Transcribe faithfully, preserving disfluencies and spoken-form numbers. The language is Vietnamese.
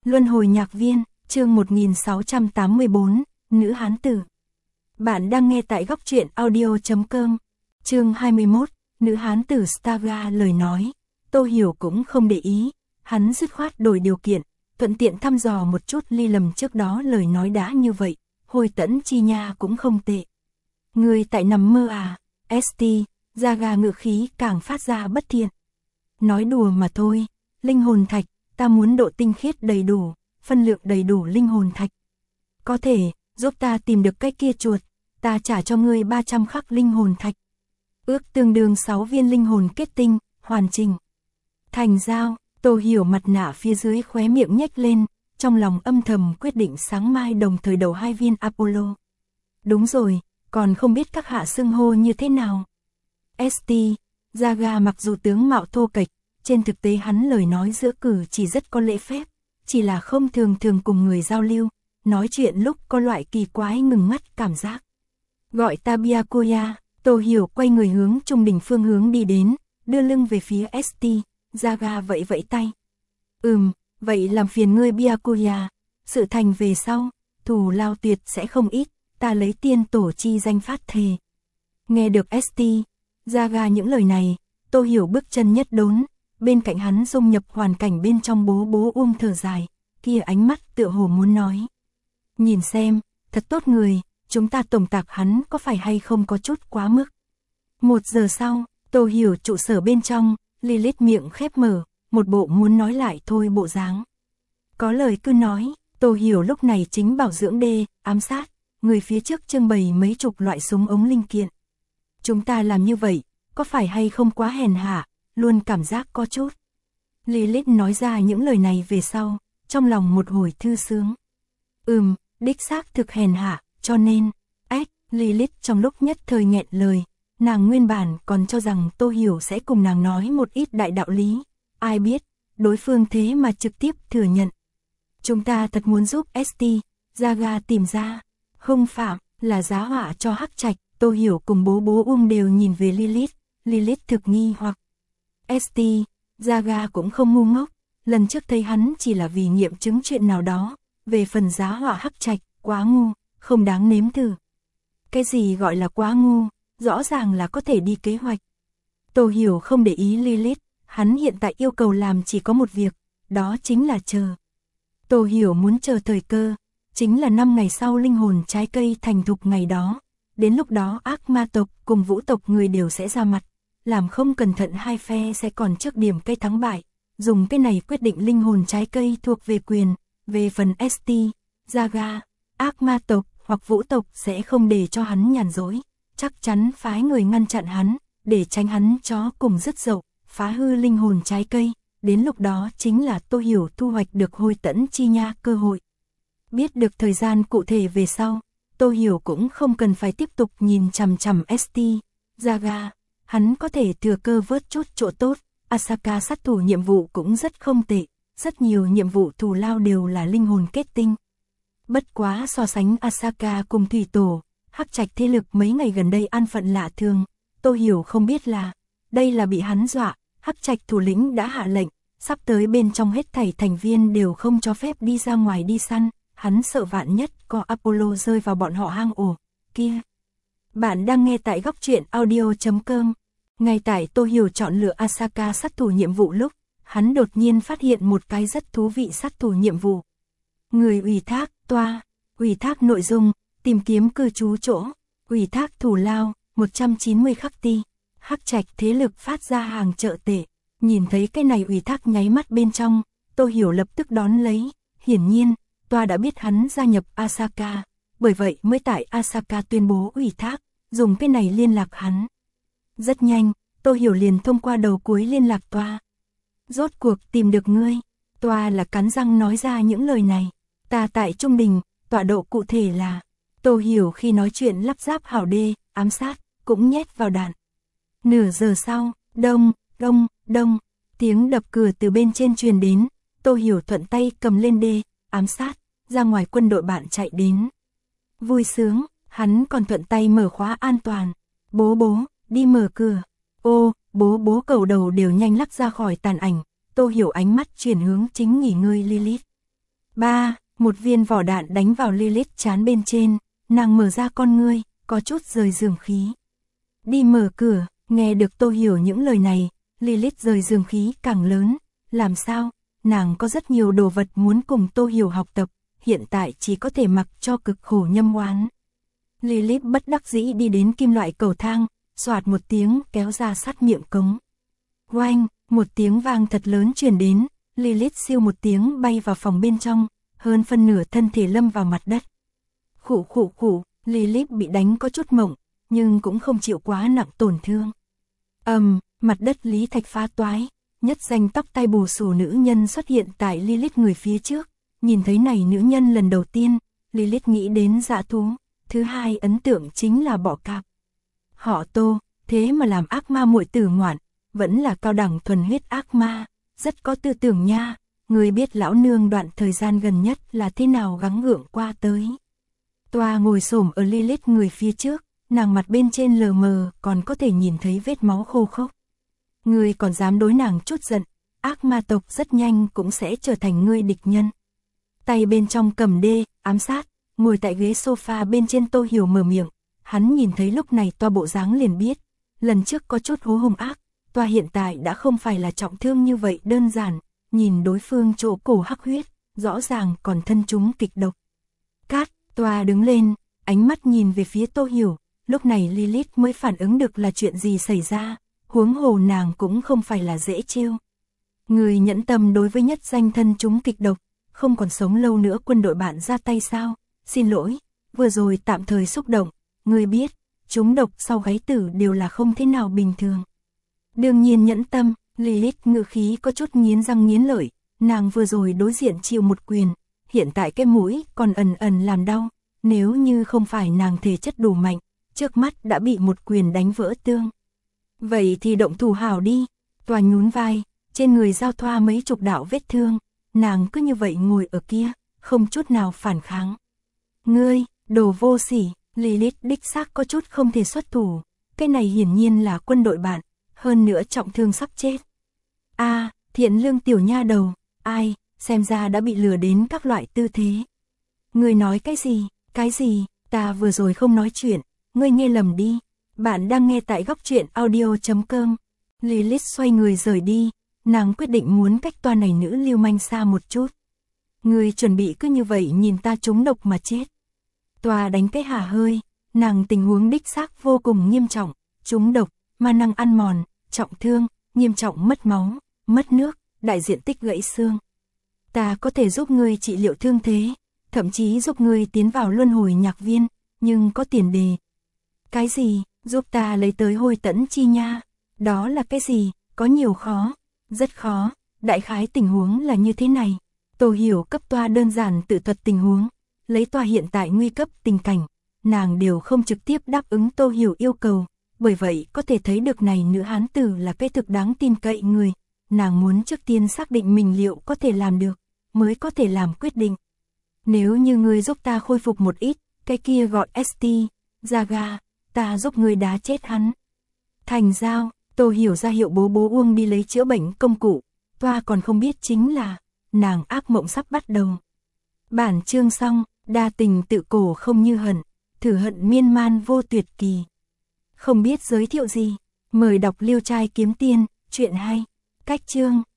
Luân hồi nhạc viên, chương một nghìn sáu trăm tám mươi bốn, Nữ Hán Tử. Bạn đang nghe tại góc truyện audio chấm com. Chương hai mươi mốt, Nữ Hán Tử Staga lời nói. Tô Hiểu cũng không để ý, hắn dứt khoát đổi điều kiện, thuận tiện thăm dò một chút Ly Lầm trước đó lời nói đã như vậy, Hồi Tẫn Chi Nha cũng không tệ. Người tại nằm mơ à? ét tê, Zaga ngự khí càng phát ra bất thiện. Nói đùa mà thôi, linh hồn thạch, ta muốn độ tinh khiết đầy đủ, phân lượng đầy đủ linh hồn thạch. Có thể, giúp ta tìm được cái kia chuột, ta trả cho ngươi ba trăm khắc linh hồn thạch. Ước tương đương sáu viên linh hồn kết tinh, hoàn chỉnh. Thành giao, Tô Hiểu mặt nạ phía dưới khóe miệng nhếch lên, trong lòng âm thầm quyết định sáng mai đồng thời đầu hai viên Apollo. Đúng rồi, còn không biết các hạ xưng hô như thế nào. ét tê, Zaga mặc dù tướng mạo thô kệch, trên thực tế hắn lời nói giữa cử chỉ rất có lễ phép, chỉ là không thường thường cùng người giao lưu, nói chuyện lúc có loại kỳ quái ngừng mắt cảm giác. Gọi ta Byakuya, Tô Hiểu quay người hướng trung đỉnh phương hướng đi đến, đưa lưng về phía ét tê, Zaga vẫy vẫy tay. Ừm, vậy làm phiền ngươi Byakuya, sự thành về sau, thù lao tuyệt sẽ không ít, ta lấy tiên tổ chi danh phát thề. Nghe được ét tê, Zaga những lời này, Tô Hiểu bước chân nhất đốn, bên cạnh hắn dung nhập hoàn cảnh bên trong bố bố uông thở dài, kia ánh mắt tựa hồ muốn nói. Nhìn xem, thật tốt người, chúng ta tổng tạc hắn có phải hay không có chút quá mức. Một giờ sau, Tô Hiểu trụ sở bên trong, Lilith miệng khép mở, một bộ muốn nói lại thôi bộ dáng. Có lời cứ nói, Tô Hiểu lúc này chính bảo dưỡng đê, ám sát, người phía trước trưng bày mấy chục loại súng ống linh kiện. Chúng ta làm như vậy, có phải hay không quá hèn hạ, luôn cảm giác có chút. Lilith nói ra những lời này về sau, trong lòng một hồi thư sướng. Ừm, đích xác thực hèn hạ, cho nên, ếch, Lilith trong lúc nhất thời nghẹn lời, nàng nguyên bản còn cho rằng Tô Hiểu sẽ cùng nàng nói một ít đại đạo lý, ai biết, đối phương thế mà trực tiếp thừa nhận. Chúng ta thật muốn giúp ét tê, Zaga tìm ra, hung phạm, là giá họa cho Hắc Trạch. Tô Hiểu cùng bố bố Uông đều nhìn về Lilith, Lilith thực nghi hoặc. ét tê, Zaga cũng không ngu ngốc, lần trước thấy hắn chỉ là vì nghiệm chứng chuyện nào đó, về phần giá họa Hắc Trạch, quá ngu, không đáng nếm thử. Cái gì gọi là quá ngu, rõ ràng là có thể đi kế hoạch. Tô Hiểu không để ý Lilith, hắn hiện tại yêu cầu làm chỉ có một việc, đó chính là chờ. Tô Hiểu muốn chờ thời cơ, chính là năm ngày sau linh hồn trái cây thành thục ngày đó. Đến lúc đó ác ma tộc cùng vũ tộc người đều sẽ ra mặt, làm không cẩn thận hai phe sẽ còn trước điểm cây thắng bại, dùng cái này quyết định linh hồn trái cây thuộc về quyền, về phần ét tê, Zaga, ác ma tộc hoặc vũ tộc sẽ không để cho hắn nhàn rỗi, chắc chắn phái người ngăn chặn hắn, để tránh hắn chó cùng dứt dậu, phá hư linh hồn trái cây, đến lúc đó chính là Tô Hiểu thu hoạch được Hồi Tẫn Chi Nha cơ hội. Biết được thời gian cụ thể về sau, Tô Hiểu cũng không cần phải tiếp tục nhìn chằm chằm ét tê, Zaga, hắn có thể thừa cơ vớt chút chỗ tốt, Asaka sát thủ nhiệm vụ cũng rất không tệ, rất nhiều nhiệm vụ thù lao đều là linh hồn kết tinh. Bất quá so sánh Asaka cùng Thủy Tổ, Hắc Trạch thế lực mấy ngày gần đây an phận lạ thường, Tô Hiểu không biết là, đây là bị hắn dọa, Hắc Trạch thủ lĩnh đã hạ lệnh, sắp tới bên trong hết thảy thành viên đều không cho phép đi ra ngoài đi săn. Hắn sợ vạn nhất có Apollo rơi vào bọn họ hang ổ, kia. Bạn đang nghe tại góc truyện audio chấm com. Ngay tại Tô Hiểu chọn lựa Asaka sát thủ nhiệm vụ lúc, hắn đột nhiên phát hiện một cái rất thú vị sát thủ nhiệm vụ. Người ủy thác, toa, ủy thác nội dung, tìm kiếm cư trú chỗ, ủy thác thù lao, một trăm chín mươi khắc ti, Hắc Trạch thế lực phát ra hàng trợ tệ. Nhìn thấy cái này ủy thác nháy mắt bên trong, Tô Hiểu lập tức đón lấy, hiển nhiên, Toa đã biết hắn gia nhập Asaka, bởi vậy mới tại Asaka tuyên bố ủy thác, dùng cái này liên lạc hắn. Rất nhanh, Tô Hiểu liền thông qua đầu cuối liên lạc Toa. Rốt cuộc tìm được ngươi, Toa là cắn răng nói ra những lời này. Ta tại Trung Đình, tọa độ cụ thể là. Tô Hiểu khi nói chuyện lắp ráp hảo đê, ám sát, cũng nhét vào đạn. Nửa giờ sau, đông, đông, đông, tiếng đập cửa từ bên trên truyền đến, Tô Hiểu thuận tay cầm lên đê, ám sát, ra ngoài quân đội bạn chạy đến. Vui sướng, hắn còn thuận tay mở khóa an toàn. Bố bố, đi mở cửa. Ô, bố bố cầu đầu đều nhanh lắc ra khỏi tàn ảnh. Tô Hiểu ánh mắt chuyển hướng chính nghỉ ngơi Lilith. Ba, một viên vỏ đạn đánh vào Lilith trán bên trên, nàng mở ra con ngươi, có chút rời giường khí. Đi mở cửa, nghe được Tô Hiểu những lời này, Lilith rời giường khí càng lớn, làm sao, nàng có rất nhiều đồ vật muốn cùng Tô Hiểu học tập, hiện tại chỉ có thể mặc cho cực khổ nhâm oán. Lilith bất đắc dĩ đi đến kim loại cầu thang, xoạt một tiếng kéo ra sát miệng cống. Oanh, một tiếng vang thật lớn truyền đến, Lilith siêu một tiếng bay vào phòng bên trong, hơn phân nửa thân thể lâm vào mặt đất. Khụ khụ khụ, Lilith bị đánh có chút mộng, nhưng cũng không chịu quá nặng tổn thương. Ầm, um, mặt đất lý thạch phá toái, nhất danh tóc tai bù xù nữ nhân xuất hiện tại Lilith người phía trước. Nhìn thấy này nữ nhân lần đầu tiên, Lilith nghĩ đến dã thú, thứ hai ấn tượng chính là bọ cạp. Họ Tô, thế mà làm ác ma muội tử ngoạn, vẫn là cao đẳng thuần huyết ác ma, rất có tư tưởng nha, người biết lão nương đoạn thời gian gần nhất là thế nào gắng gượng qua tới. Toa ngồi xổm ở Lilith người phía trước, nàng mặt bên trên lờ mờ còn có thể nhìn thấy vết máu khô khốc. Người còn dám đối nàng chút giận, ác ma tộc rất nhanh cũng sẽ trở thành ngươi địch nhân. Tay bên trong cầm đê, ám sát, ngồi tại ghế sofa bên trên Tô Hiểu mở miệng, hắn nhìn thấy lúc này Toa bộ dáng liền biết, lần trước có chút hố hung ác, Toa hiện tại đã không phải là trọng thương như vậy đơn giản, nhìn đối phương chỗ cổ hắc huyết, rõ ràng còn thân chúng kịch độc. Cát, Toa đứng lên, ánh mắt nhìn về phía Tô Hiểu, lúc này Lilith mới phản ứng được là chuyện gì xảy ra, huống hồ nàng cũng không phải là dễ trêu. Người nhẫn tâm đối với nhất danh thân chúng kịch độc, không còn sống lâu nữa quân đội bạn ra tay sao, xin lỗi, vừa rồi tạm thời xúc động, người biết, chúng độc sau gáy tử đều là không thế nào bình thường. Đương nhiên nhẫn tâm, Lilith ngữ khí có chút nghiến răng nghiến lợi, nàng vừa rồi đối diện chịu một quyền, hiện tại cái mũi còn ẩn ẩn làm đau, nếu như không phải nàng thể chất đủ mạnh, trước mắt đã bị một quyền đánh vỡ tương. Vậy thì động thủ hảo đi, Toa nhún vai, trên người giao thoa mấy chục đạo vết thương, nàng cứ như vậy ngồi ở kia, không chút nào phản kháng. Ngươi, đồ vô sỉ, Lilith đích xác có chút không thể xuất thủ, cái này hiển nhiên là quân đội bạn, hơn nữa trọng thương sắp chết. A, à, thiện lương tiểu nha đầu, ai, xem ra đã bị lừa đến các loại tư thế. Ngươi nói cái gì, cái gì, ta vừa rồi không nói chuyện, ngươi nghe lầm đi. Bạn đang nghe tại góc truyện audio chấm com. Lilith xoay người rời đi, nàng quyết định muốn cách Toa này nữ lưu manh xa một chút. Ngươi chuẩn bị cứ như vậy nhìn ta trúng độc mà chết. Toa đánh cái hả hơi, nàng tình huống đích xác vô cùng nghiêm trọng, trúng độc, ma năng ăn mòn, trọng thương, nghiêm trọng mất máu, mất nước, đại diện tích gãy xương. Ta có thể giúp ngươi trị liệu thương thế, thậm chí giúp ngươi tiến vào luân hồi nhạc viên, nhưng có tiền đề. Cái gì? Giúp ta lấy tới hồi tẫn chi nha. Đó là cái gì? Có nhiều khó. Rất khó. Đại khái tình huống là như thế này. Tô Hiểu cấp Toa đơn giản tự thuật tình huống. Lấy Toa hiện tại nguy cấp tình cảnh. Nàng đều không trực tiếp đáp ứng Tô Hiểu yêu cầu. Bởi vậy có thể thấy được này nữ hán tử là cái thực đáng tin cậy người. Nàng muốn trước tiên xác định mình liệu có thể làm được. Mới có thể làm quyết định. Nếu như ngươi giúp ta khôi phục một ít. Cái kia gọi ét tê. Zaga. Ta giúp ngươi đá chết hắn. Thành giao, Tô Hiểu ra hiệu bố bố Uông đi lấy chữa bệnh công cụ. Toa còn không biết chính là, nàng ác mộng sắp bắt đầu. Bản chương xong, đa tình tự cổ không như hận, thử hận miên man vô tuyệt kỳ. Không biết giới thiệu gì, mời đọc Liêu Trai Kiếm Tiên, chuyện hay. Cách chương,